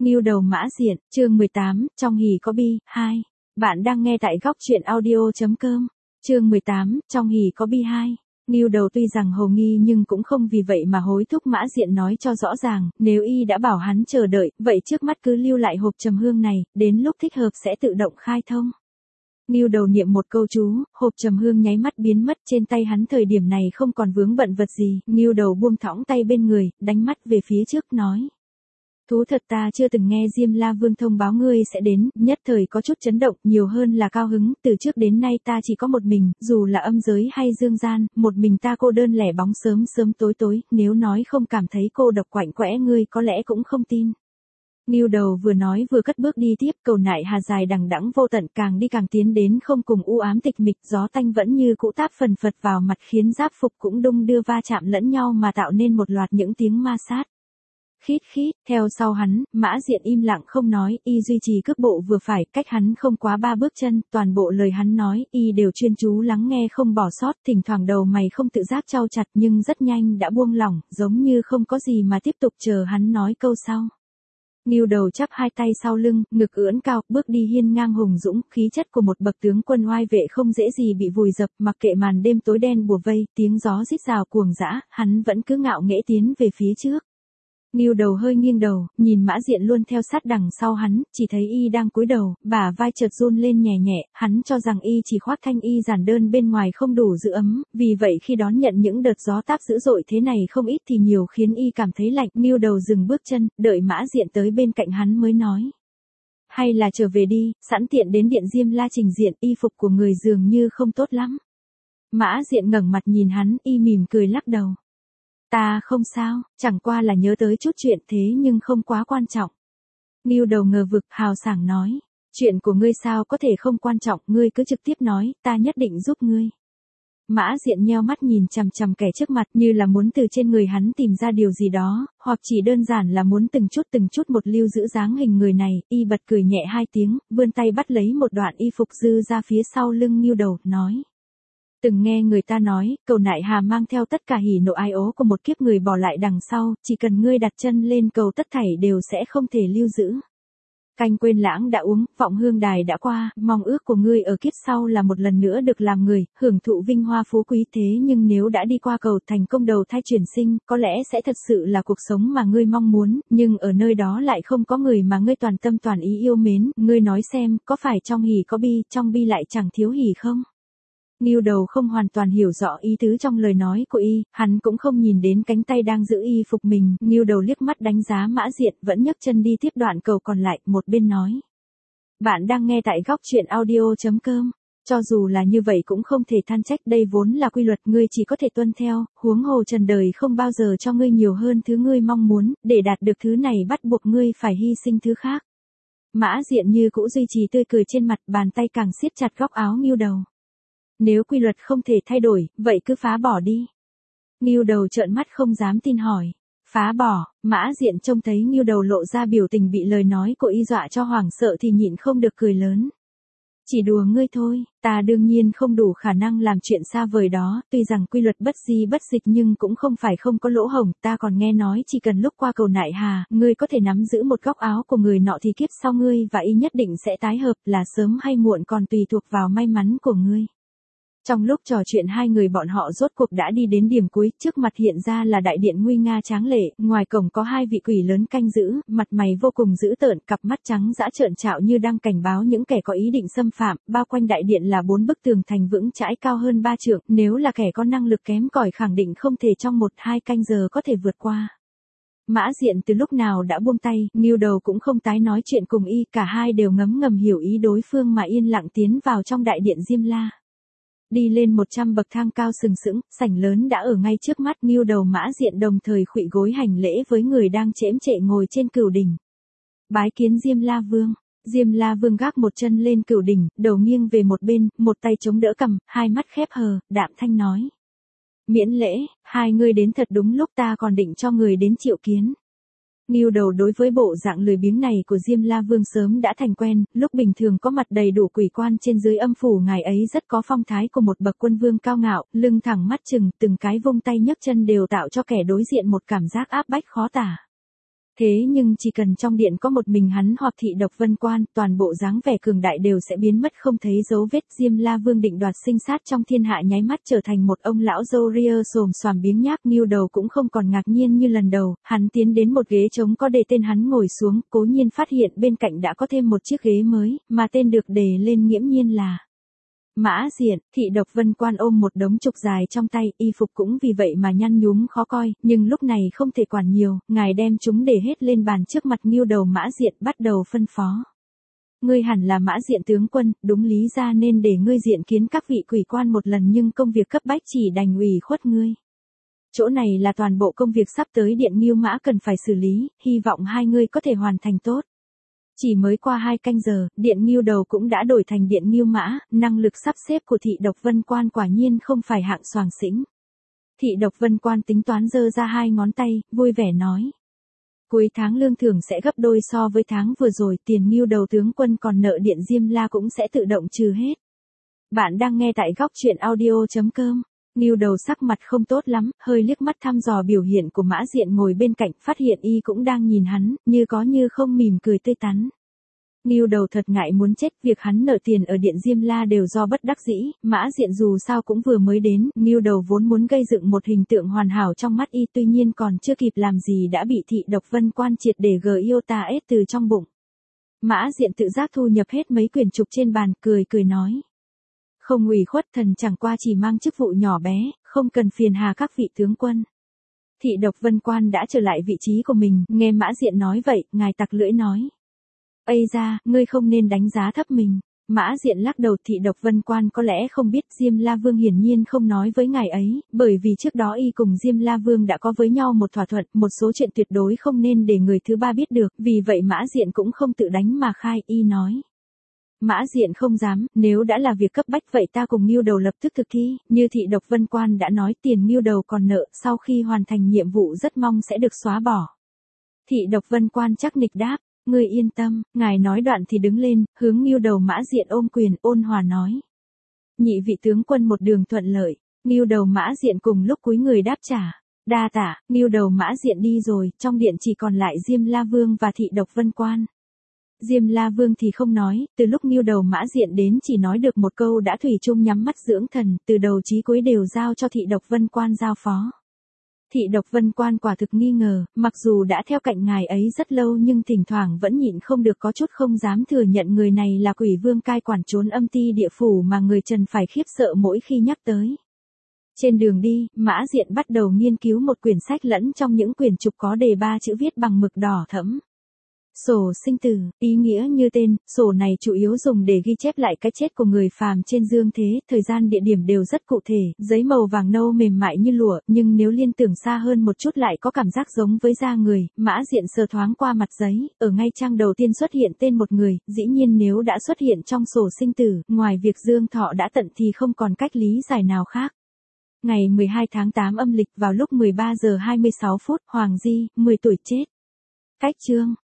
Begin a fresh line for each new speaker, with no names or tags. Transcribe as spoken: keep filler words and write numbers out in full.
Ngưu đầu Mã Diện, chương mười tám, trong hỉ có bi, hai. Bạn đang nghe tại góc truyện audio.com. Chương mười tám, trong hỉ có bi hai. Ngưu đầu tuy rằng hồ nghi nhưng cũng không vì vậy mà hối thúc Mã Diện nói cho rõ ràng, nếu y đã bảo hắn chờ đợi, vậy trước mắt cứ lưu lại hộp trầm hương này, đến lúc thích hợp sẽ tự động khai thông. Ngưu đầu niệm một câu chú, hộp trầm hương nháy mắt biến mất trên tay hắn, thời điểm này không còn vướng bận vật gì. Ngưu đầu buông thõng tay bên người, đánh mắt về phía trước nói. Thú thật ta chưa từng nghe Diêm La Vương thông báo ngươi sẽ đến, nhất thời có chút chấn động, nhiều hơn là cao hứng, từ trước đến nay ta chỉ có một mình, dù là âm giới hay dương gian, một mình ta cô đơn lẻ bóng sớm sớm tối tối, nếu nói không cảm thấy cô độc quạnh quẽ ngươi có lẽ cũng không tin. Ngưu đầu vừa nói vừa cất bước đi tiếp, cầu nại hà dài đằng đẵng vô tận, càng đi càng tiến đến không cùng u ám tịch mịch, gió tanh vẫn như cũ táp phần phật vào mặt khiến giáp phục cũng đung đưa va chạm lẫn nhau mà tạo nên một loạt những tiếng ma sát. Khít khít, theo sau hắn, Mã Diện im lặng không nói, y duy trì cước bộ vừa phải, cách hắn không quá ba bước chân, toàn bộ lời hắn nói, y đều chuyên chú lắng nghe không bỏ sót, thỉnh thoảng đầu mày không tự giác chau chặt nhưng rất nhanh đã buông lỏng, giống như không có gì mà tiếp tục chờ hắn nói câu sau. Ngưu đầu chắp hai tay sau lưng, ngực ưỡn cao, bước đi hiên ngang hùng dũng, khí chất của một bậc tướng quân oai vệ không dễ gì bị vùi dập, mặc kệ màn đêm tối đen bùa vây, tiếng gió rít rào cuồng dã, hắn vẫn cứ ngạo nghễ tiến về phía trước. Ngưu đầu hơi nghiêng đầu, nhìn Mã Diện luôn theo sát đằng sau hắn, chỉ thấy y đang cúi đầu, bả vai chợt run lên nhẹ nhẹ, hắn cho rằng y chỉ khoác thanh y giản đơn bên ngoài không đủ giữ ấm, vì vậy khi đón nhận những đợt gió táp dữ dội thế này không ít thì nhiều khiến y cảm thấy lạnh. Ngưu đầu dừng bước chân, đợi Mã Diện tới bên cạnh hắn mới nói. Hay là trở về đi, sẵn tiện đến điện Diêm La trình diện, y phục của người dường như không tốt lắm. Mã Diện ngẩng mặt nhìn hắn, y mỉm cười lắc đầu. Ta không sao, chẳng qua là nhớ tới chút chuyện thế nhưng không quá quan trọng. Ngưu đầu ngờ vực hào sảng nói. Chuyện của ngươi sao có thể không quan trọng, ngươi cứ trực tiếp nói, ta nhất định giúp ngươi. Mã Diện nheo mắt nhìn chằm chằm kẻ trước mặt như là muốn từ trên người hắn tìm ra điều gì đó, hoặc chỉ đơn giản là muốn từng chút từng chút một lưu giữ dáng hình người này. Y bật cười nhẹ hai tiếng, vươn tay bắt lấy một đoạn y phục dư ra phía sau lưng Ngưu đầu, nói. Từng nghe người ta nói, cầu nại hà mang theo tất cả hỉ nộ ai ố của một kiếp người bỏ lại đằng sau, chỉ cần ngươi đặt chân lên cầu tất thảy đều sẽ không thể lưu giữ. Canh quên lãng đã uống, vọng hương đài đã qua, mong ước của ngươi ở kiếp sau là một lần nữa được làm người, hưởng thụ vinh hoa phú quý, thế nhưng nếu đã đi qua cầu thành công đầu thai chuyển sinh, có lẽ sẽ thật sự là cuộc sống mà ngươi mong muốn, nhưng ở nơi đó lại không có người mà ngươi toàn tâm toàn ý yêu mến, ngươi nói xem, có phải trong hỉ có bi, trong bi lại chẳng thiếu hỉ không? Ngưu đầu không hoàn toàn hiểu rõ ý tứ trong lời nói của y, hắn cũng không nhìn đến cánh tay đang giữ y phục mình, Ngưu đầu liếc mắt đánh giá Mã Diện, vẫn nhấc chân đi tiếp đoạn cầu còn lại, một bên nói. Bạn đang nghe tại góc truyện audio.com, cho dù là như vậy cũng không thể than trách, đây vốn là quy luật ngươi chỉ có thể tuân theo, huống hồ trần đời không bao giờ cho ngươi nhiều hơn thứ ngươi mong muốn, để đạt được thứ này bắt buộc ngươi phải hy sinh thứ khác. Mã Diện như cũ duy trì tươi cười trên mặt, bàn tay càng siết chặt góc áo Ngưu đầu. Nếu quy luật không thể thay đổi, vậy cứ phá bỏ đi. Ngưu đầu trợn mắt không dám tin hỏi. Phá bỏ, Mã Diện trông thấy Ngưu đầu lộ ra biểu tình bị lời nói của y dọa cho hoảng sợ thì nhịn không được cười lớn. Chỉ đùa ngươi thôi, ta đương nhiên không đủ khả năng làm chuyện xa vời đó, tuy rằng quy luật bất di bất dịch nhưng cũng không phải không có lỗ hổng, ta còn nghe nói chỉ cần lúc qua cầu nại hà, ngươi có thể nắm giữ một góc áo của người nọ thì kiếp sau ngươi và y nhất định sẽ tái hợp, là sớm hay muộn còn tùy thuộc vào may mắn của ngươi. Trong lúc trò chuyện hai người bọn họ rốt cuộc đã đi đến điểm cuối, trước mặt hiện ra là đại điện nguy nga tráng lệ, ngoài cổng có hai vị quỷ lớn canh giữ, mặt mày vô cùng dữ tợn, cặp mắt trắng dã trợn trạo như đang cảnh báo những kẻ có ý định xâm phạm, bao quanh đại điện là bốn bức tường thành vững chãi cao hơn ba trượng, nếu là kẻ có năng lực kém cỏi khẳng định không thể trong một hai canh giờ có thể vượt qua. Mã Diện từ lúc nào đã buông tay, Ngưu đầu cũng không tái nói chuyện cùng y, cả hai đều ngấm ngầm hiểu ý đối phương mà yên lặng tiến vào trong đại điện Diêm La. Đi lên một trăm bậc thang cao sừng sững, sảnh lớn đã ở ngay trước mắt, Ngưu đầu Mã Diện đồng thời khuỵu gối hành lễ với người đang chễm chệ ngồi trên cửu đỉnh. Bái kiến Diêm La Vương. Diêm La Vương gác một chân lên cửu đỉnh, đầu nghiêng về một bên, một tay chống đỡ cằm, hai mắt khép hờ, đạm thanh nói. Miễn lễ, hai người đến thật đúng lúc, ta còn định cho người đến triệu kiến. Ngưu đầu đối với bộ dạng lười biếng này của Diêm La Vương sớm đã thành quen, lúc bình thường có mặt đầy đủ quỷ quan trên dưới âm phủ ngài ấy rất có phong thái của một bậc quân vương cao ngạo, lưng thẳng mắt chừng, từng cái vung tay nhấc chân đều tạo cho kẻ đối diện một cảm giác áp bách khó tả. Thế nhưng chỉ cần trong điện có một mình hắn hoặc Thị Độc Vân Quan, toàn bộ dáng vẻ cường đại đều sẽ biến mất không thấy dấu vết. Diêm La Vương định đoạt sinh sát trong thiên hạ nháy mắt trở thành một ông lão râu ria xồm xoàm biếng nhác. Ngưu Đầu cũng không còn ngạc nhiên như lần đầu, hắn tiến đến một ghế trống có đề tên hắn ngồi xuống, cố nhiên phát hiện bên cạnh đã có thêm một chiếc ghế mới, mà tên được đề lên nghiễm nhiên là Mã Diện. Thị Độc Vân Quan ôm một đống trục dài trong tay, y phục cũng vì vậy mà nhăn nhúm khó coi, nhưng lúc này không thể quản nhiều, ngài đem chúng để hết lên bàn trước mặt Ngưu Đầu. Mã Diện bắt đầu phân phó. Ngươi hẳn là Mã Diện tướng quân, đúng lý ra nên để ngươi diện kiến các vị quỷ quan một lần, nhưng công việc cấp bách chỉ đành ủy khuất ngươi. Chỗ này là toàn bộ công việc sắp tới Điện Ngưu Mã cần phải xử lý, hy vọng hai ngươi có thể hoàn thành tốt. Chỉ mới qua hai canh giờ, Điện Ngưu Đầu cũng đã đổi thành Điện Ngưu Mã, năng lực sắp xếp của Thị Độc Vân Quan quả nhiên không phải hạng xoàng xĩnh. Thị Độc Vân Quan tính toán giơ ra hai ngón tay, vui vẻ nói. Cuối tháng lương thưởng sẽ gấp đôi so với tháng vừa rồi, tiền Ngưu Đầu tướng quân còn nợ Điện Diêm La cũng sẽ tự động trừ hết. Bạn đang nghe tại góc truyện audio chấm com. Ngưu Đầu sắc mặt không tốt lắm, hơi liếc mắt thăm dò biểu hiện của Mã Diện ngồi bên cạnh, phát hiện y cũng đang nhìn hắn, như có như không mỉm cười tươi tắn. Ngưu Đầu thật ngại muốn chết, việc hắn nợ tiền ở Điện Diêm La đều do bất đắc dĩ, Mã Diện dù sao cũng vừa mới đến, Ngưu Đầu vốn muốn gây dựng một hình tượng hoàn hảo trong mắt y, tuy nhiên còn chưa kịp làm gì đã bị Thị Độc Vân Quan triệt để gờ yêu ta ết từ trong bụng. Mã Diện tự giác thu nhập hết mấy quyển trục trên bàn, cười cười nói. Không ủy khuất, thần chẳng qua chỉ mang chức vụ nhỏ bé, không cần phiền hà các vị tướng quân. Thị Độc Vân Quan đã trở lại vị trí của mình, nghe Mã Diện nói vậy, ngài tặc lưỡi nói. Ây ra, ngươi không nên đánh giá thấp mình. Mã Diện lắc đầu. Thị Độc Vân Quan có lẽ không biết Diêm La Vương hiển nhiên không nói với ngài ấy, bởi vì trước đó y cùng Diêm La Vương đã có với nhau một thỏa thuận, một số chuyện tuyệt đối không nên để người thứ ba biết được, vì vậy Mã Diện cũng không tự đánh mà khai. Y nói. Mã Diện không dám, nếu đã là việc cấp bách vậy ta cùng Ngưu Đầu lập tức thực thi, như Thị Độc Vân Quan đã nói, tiền Ngưu Đầu còn nợ, sau khi hoàn thành nhiệm vụ rất mong sẽ được xóa bỏ. Thị Độc Vân Quan chắc nịch đáp, ngươi yên tâm. Ngài nói đoạn thì đứng lên, hướng Ngưu Đầu. Mã Diện ôm quyền, ôn hòa nói. Nhị vị tướng quân một đường thuận lợi. Ngưu Đầu Mã Diện cùng lúc cúi người đáp trả. Đa tạ. Ngưu Đầu Mã Diện đi rồi, trong điện chỉ còn lại Diêm La Vương và Thị Độc Vân Quan. Diêm La Vương thì không nói, từ lúc Ngưu Đầu Mã Diện đến chỉ nói được một câu đã thủy chung nhắm mắt dưỡng thần, từ đầu chí cuối đều giao cho Thị Độc Vân Quan giao phó. Thị Độc Vân Quan quả thực nghi ngờ, mặc dù đã theo cạnh ngài ấy rất lâu nhưng thỉnh thoảng vẫn nhịn không được có chút không dám thừa nhận người này là quỷ vương cai quản trốn âm ti địa phủ mà người Trần phải khiếp sợ mỗi khi nhắc tới. Trên đường đi, Mã Diện bắt đầu nghiên cứu một quyển sách lẫn trong những quyển trục có đề ba chữ viết bằng mực đỏ thẫm. Sổ sinh tử, ý nghĩa như tên, sổ này chủ yếu dùng để ghi chép lại cái chết của người phàm trên dương thế, thời gian địa điểm đều rất cụ thể, giấy màu vàng nâu mềm mại như lụa, nhưng nếu liên tưởng xa hơn một chút lại có cảm giác giống với da người. Mã Diện sờ thoáng qua mặt giấy, ở ngay trang đầu tiên xuất hiện tên một người, dĩ nhiên nếu đã xuất hiện trong sổ sinh tử, ngoài việc Dương Thọ đã tận thì không còn cách lý giải nào khác. Ngày mười hai tháng tám âm lịch vào lúc mười ba giờ hai mươi sáu phút, Hoàng Di, mười tuổi chết. Cách chương